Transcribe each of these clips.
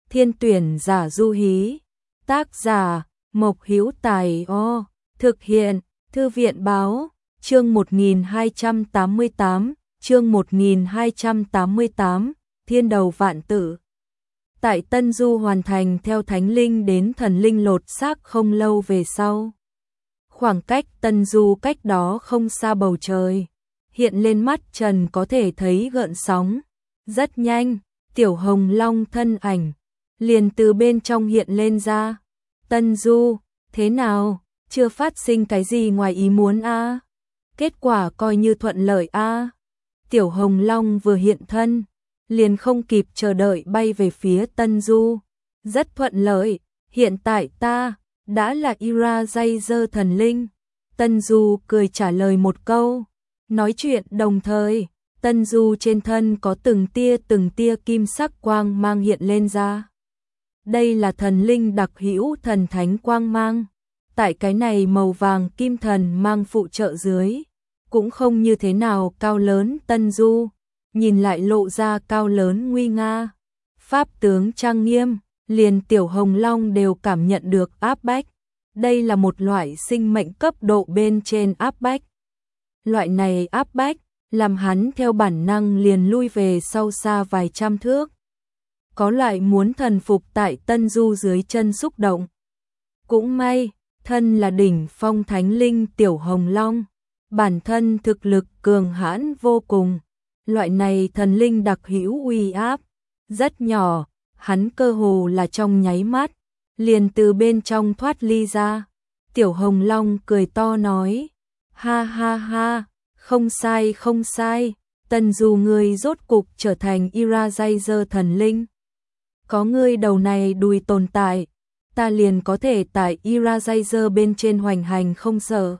Thiên tuyển giả du hí. Tác giả Mộc Hữu Tài. Thực hiện Thư viện báo. Chương 1288, chương 1288, Thiên đầu vạn tử. Tại Tân Du hoàn thành theo thánh linh đến thần linh lột xác không lâu về sau. Khoảng cách Tân Du cách đó không xa bầu trời, hiện lên mắt Trần có thể thấy gợn sóng. Rất nhanh, Tiểu Hồng Long thân ảnh liền từ bên trong hiện lên ra. Tân Du, thế nào? Chưa phát sinh cái gì ngoài ý muốn a? Kết quả coi như thuận lợi a. Tiểu Hồng Long vừa hiện thân, liền không kịp chờ đợi bay về phía Tân Du. Rất thuận lợi, hiện tại ta đã là Irajazer thần linh. Tân Du cười trả lời một câu. Nói chuyện đồng thời, Tân Du trên thân có từng tia kim sắc quang mang hiện lên ra. Đây là thần linh đặc hữu thần thánh quang mang. Tại cái này màu vàng kim thần mang phụ trợ dưới, cũng không như thế nào cao lớn. Tân Du nhìn lại lộ ra cao lớn nguy nga, pháp tướng trang nghiêm, liền Tiểu Hồng Long đều cảm nhận được áp bách. Đây là một loại sinh mệnh cấp độ bên trên áp bách. Loại này áp bách làm hắn theo bản năng liền lui về sau xa vài trăm thước. Có loại muốn thần phục tại Tân Du dưới chân xúc động. Cũng may, thân là đỉnh phong thánh linh Tiểu Hồng Long, bản thân thực lực cường hãn vô cùng. Loại này thần linh đặc hữu uy áp rất nhỏ, hắn cơ hồ là trong nháy mắt liền từ bên trong thoát ly ra. Tiểu Hồng Long cười to nói: "Ha ha ha, không sai không sai, Tân Du ngươi rốt cục trở thành Irajazer thần linh. Có ngươi đầu này đùi tồn tại, ta liền có thể tại Irajazer bên trên hoành hành không sợ.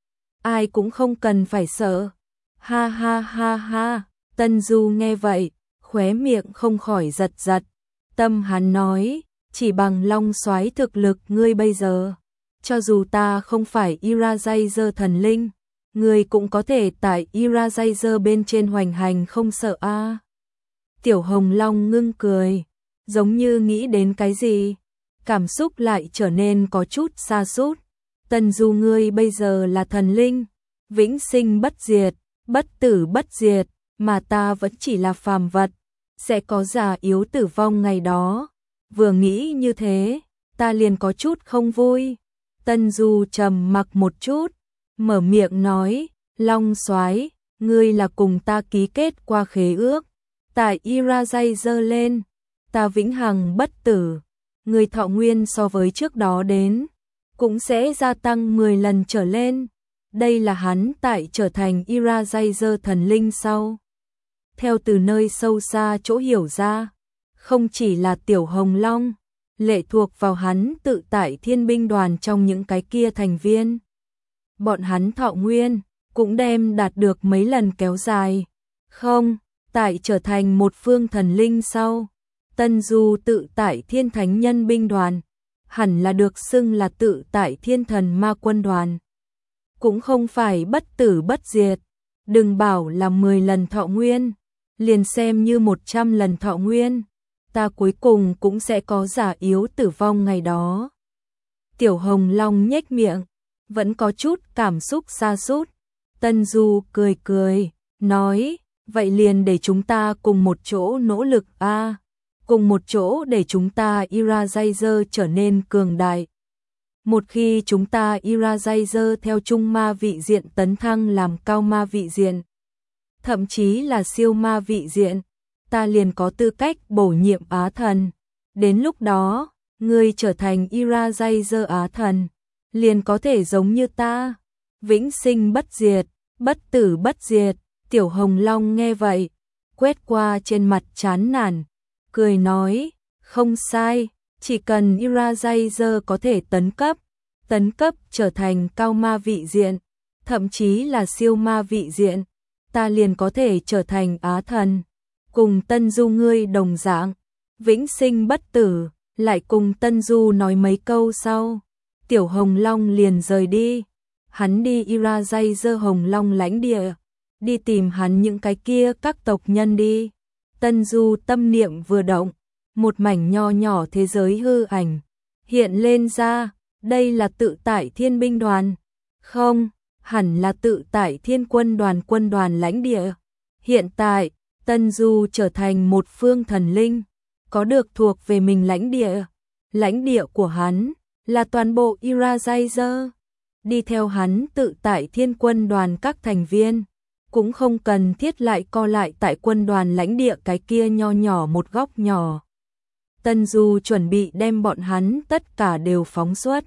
Ai cũng không cần phải sợ." Ha ha ha ha. Tân Du nghe vậy, khóe miệng không khỏi giật giật. Tâm hắn nói, chỉ bằng Long Soái thực lực ngươi bây giờ, cho dù ta không phải Irajazer thần linh, ngươi cũng có thể tại Irajazer bên trên hoành hành không sợ a. Tiểu Hồng Long ngưng cười, giống như nghĩ đến cái gì, cảm xúc lại trở nên có chút sa sút. Tân Du ngươi bây giờ là thần linh, vĩnh sinh bất diệt, bất tử bất diệt, mà ta vẫn chỉ là phàm vật, sẽ có già yếu tử vong ngày đó. Vừa nghĩ như thế, ta liền có chút không vui. Tân Du trầm mặc một chút, mở miệng nói: "Long Soái, ngươi là cùng ta ký kết qua khế ước, tại Irajazer lên, ta vĩnh hằng bất tử, người thọ nguyên so với trước đó đến cũng sẽ gia tăng 10 lần trở lên." Đây là hắn tại trở thành Irajazer thần linh sau, theo từ nơi sâu xa chỗ hiểu ra. Không chỉ là Tiểu Hồng Long lệ thuộc vào hắn tự tại thiên binh đoàn trong những cái kia thành viên, bọn hắn thọ nguyên cũng đem đạt được mấy lần kéo dài. Không, tại trở thành một phương thần linh sau, Tân Du tự tại thiên thánh nhân binh đoàn hẳn là được xưng là tự tại thiên thần ma quân đoàn, cũng không phải bất tử bất diệt. Đừng bảo là 10 lần thọ nguyên, liền xem như 100 lần thọ nguyên, ta cuối cùng cũng sẽ có già yếu tử vong ngày đó. Tiểu Hồng Long nhếch miệng, vẫn có chút cảm xúc sa sút. Tân Du cười cười, nói: "Vậy liền để chúng ta cùng một chỗ nỗ lực a, cùng một chỗ để chúng ta Irajazer trở nên cường đại. Một khi chúng ta Irajazer theo trung ma vị diện tấn thăng làm cao ma vị diện, thậm chí là siêu ma vị diện, ta liền có tư cách bổ nhiệm Á thần. Đến lúc đó, ngươi trở thành Irajazer Á thần, liền có thể giống như ta, vĩnh sinh bất diệt, bất tử bất diệt." Tiểu Hồng Long nghe vậy, quét qua trên mặt chán nản, cười nói: "Không sai, chỉ cần Irajazer có thể tấn cấp trở thành cao ma vị diện, thậm chí là siêu ma vị diện, ta liền có thể trở thành Á thần, cùng Tân Du ngươi đồng dạng, vĩnh sinh bất tử." Lại cùng Tân Du nói mấy câu sau, Tiểu Hồng Long liền rời đi. Hắn đi Irajazer Hồng Long lãnh địa, đi tìm hắn những cái kia các tộc nhân đi. Tân Du tâm niệm vừa động, một mảnh nho nhỏ thế giới hư ảnh hiện lên ra, đây là tự tại thiên binh đoàn. Không, hẳn là tự tại thiên quân đoàn lãnh địa. Hiện tại, Tân Du trở thành một phương thần linh, có được thuộc về mình lãnh địa. Lãnh địa của hắn là toàn bộ Eraser. Đi theo hắn tự tại thiên quân đoàn các thành viên, cũng không cần thiết lại co lại tại quân đoàn lãnh địa cái kia nho nhỏ một góc nhỏ. Tân Du chuẩn bị đem bọn hắn tất cả đều phóng xuất.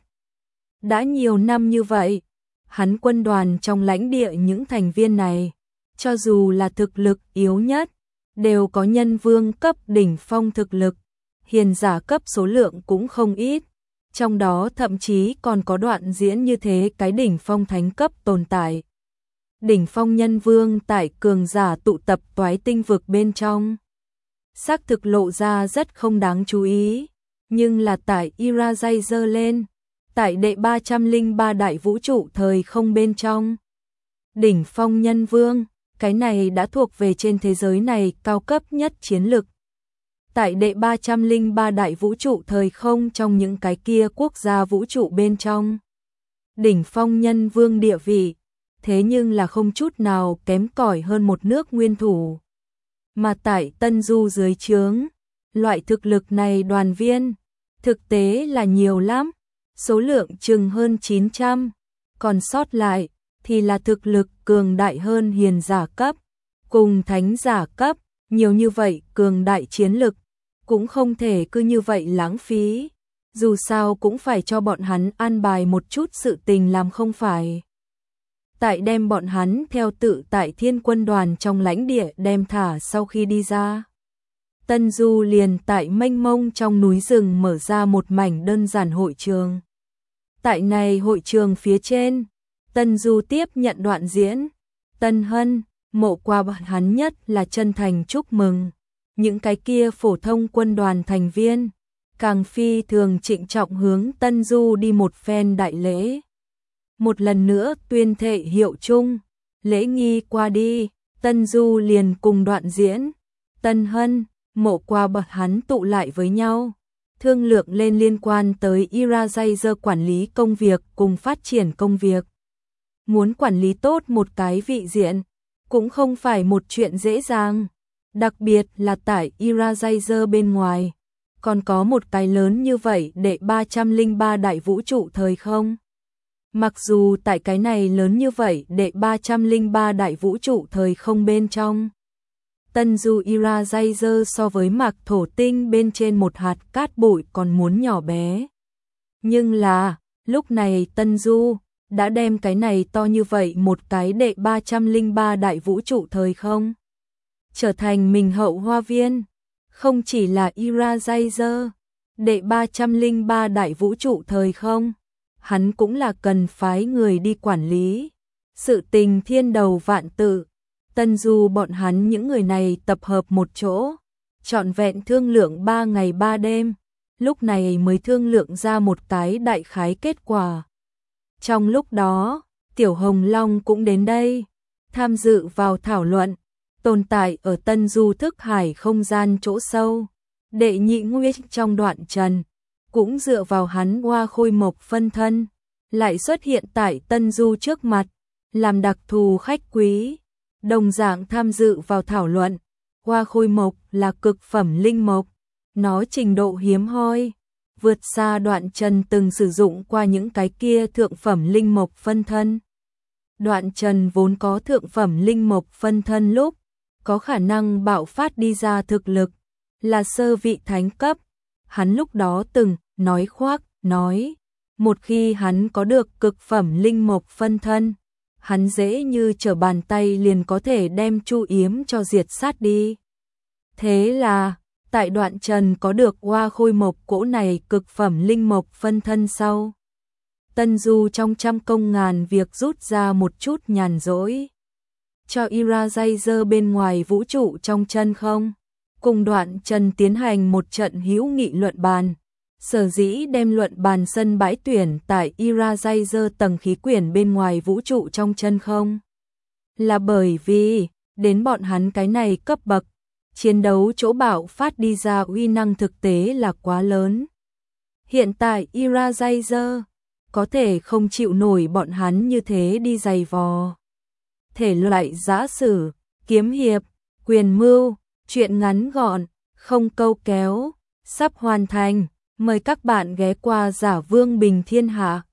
Đã nhiều năm như vậy, hắn quân đoàn trong lãnh địa những thành viên này, cho dù là thực lực yếu nhất, đều có nhân vương cấp đỉnh phong thực lực, hiền giả cấp số lượng cũng không ít. Trong đó thậm chí còn có đoạn diễn như thế cái đỉnh phong thánh cấp tồn tại. Đỉnh phong nhân vương tại cường giả tụ tập toái tinh vực bên trong. Xác thực lộ ra rất không đáng chú ý, nhưng là tại Eraser lên, tại đệ 303 đại vũ trụ thời không bên trong. Đỉnh phong nhân vương, cái này đã thuộc về trên thế giới này cao cấp nhất chiến lực. Tại đệ 303 đại vũ trụ thời không trong những cái kia quốc gia vũ trụ bên trong. Đỉnh phong nhân vương địa vị, thế nhưng là không chút nào kém cỏi hơn một nước nguyên thủ. Mà tại Tân Du dưới trướng, loại thực lực này đoàn viên, thực tế là nhiều lắm, số lượng chừng hơn 900, còn sót lại thì là thực lực cường đại hơn hiền giả cấp, cùng thánh giả cấp, nhiều như vậy cường đại chiến lực, cũng không thể cứ như vậy lãng phí, dù sao cũng phải cho bọn hắn an bài một chút sự tình làm không phải. Tại đem bọn hắn theo tự tại thiên quân đoàn trong lãnh địa đem thả sau khi đi ra. Tân Du liền tại mênh mông trong núi rừng mở ra một mảnh đơn giản hội trường. Tại này hội trường phía trên, Tân Du tiếp nhận đoạn diễn. Tân Hân, Mộ Qua bọn hắn nhất là chân thành chúc mừng. Những cái kia phổ thông quân đoàn thành viên, càng phi thường trịnh trọng hướng Tân Du đi một phen đại lễ. Một lần nữa tuyên thệ hiệu chung, lễ nghi qua đi, Tân Du liền cùng đoạn diễn. Tân Hân, Mộ Qua bọn hắn tụ lại với nhau, thương lượng lên liên quan tới Eraser quản lý công việc cùng phát triển công việc. Muốn quản lý tốt một cái vị diện, cũng không phải một chuyện dễ dàng, đặc biệt là tại Eraser bên ngoài, còn có một cái lớn như vậy đệ 303 đại vũ trụ thời không. Mặc dù tại cái này lớn như vậy đệ 303 đại vũ trụ thời không bên trong, Tân Du Eraser so với mạc thổ tinh bên trên một hạt cát bụi còn muốn nhỏ bé. Nhưng là, lúc này Tân Du đã đem cái này to như vậy một cái đệ 303 đại vũ trụ thời không trở thành mình hậu hoa viên. Không chỉ là Eraser, đệ 303 đại vũ trụ thời không, hắn cũng là cần phái người đi quản lý. Sự tình thiên đầu vạn tự, Tân Du bọn hắn những người này tập hợp một chỗ, trọn vẹn thương lượng 3 ngày 3 đêm, lúc này mới thương lượng ra một cái đại khái kết quả. Trong lúc đó, Tiểu Hồng Long cũng đến đây, tham dự vào thảo luận, tồn tại ở Tân Du thức hải không gian chỗ sâu. Đệ nhị nguyên trong đoạn trần, cũng dựa vào hắn Hoa Khôi Mộc phân thân, lại xuất hiện tại Tân Du trước mặt, làm đặc thù khách quý. Đồng dạng tham dự vào thảo luận, Hoa Khôi Mộc là cực phẩm linh mộc, nó trình độ hiếm hoi, vượt xa đoạn trần từng sử dụng qua những cái kia thượng phẩm linh mộc phân thân. Đoạn trần vốn có thượng phẩm linh mộc phân thân lúc, có khả năng bạo phát đi ra thực lực, là sơ vị thánh cấp. Hắn lúc đó từng nói khoác, nói, một khi hắn có được cực phẩm linh mộc phân thân, hắn dễ như trở bàn tay liền có thể đem Chu Yếm cho diệt sát đi. Thế là, tại đoạn trần có được Hoa Khôi Mộc cỗ này cực phẩm linh mộc phân thân sau, Tân Du trong trăm công ngàn việc rút ra một chút nhàn rỗi, cho Eraser bên ngoài vũ trụ trong chân không, cùng đoạn trần tiến hành một trận hữu nghị luận bàn. Sở dĩ đem luận bàn sân bãi tuyển tại Eraser tầng khí quyển bên ngoài vũ trụ trong chân không, là bởi vì đến bọn hắn cái này cấp bậc, chiến đấu chỗ bạo phát đi ra uy năng thực tế là quá lớn. Hiện tại Eraser có thể không chịu nổi bọn hắn như thế đi giày vò. Thể loại giã sử, kiếm hiệp, quyền mưu, truyện ngắn gọn, không câu kéo, sắp hoàn thành. Mời các bạn ghé qua Giả Vương Bình Thiên Hạ.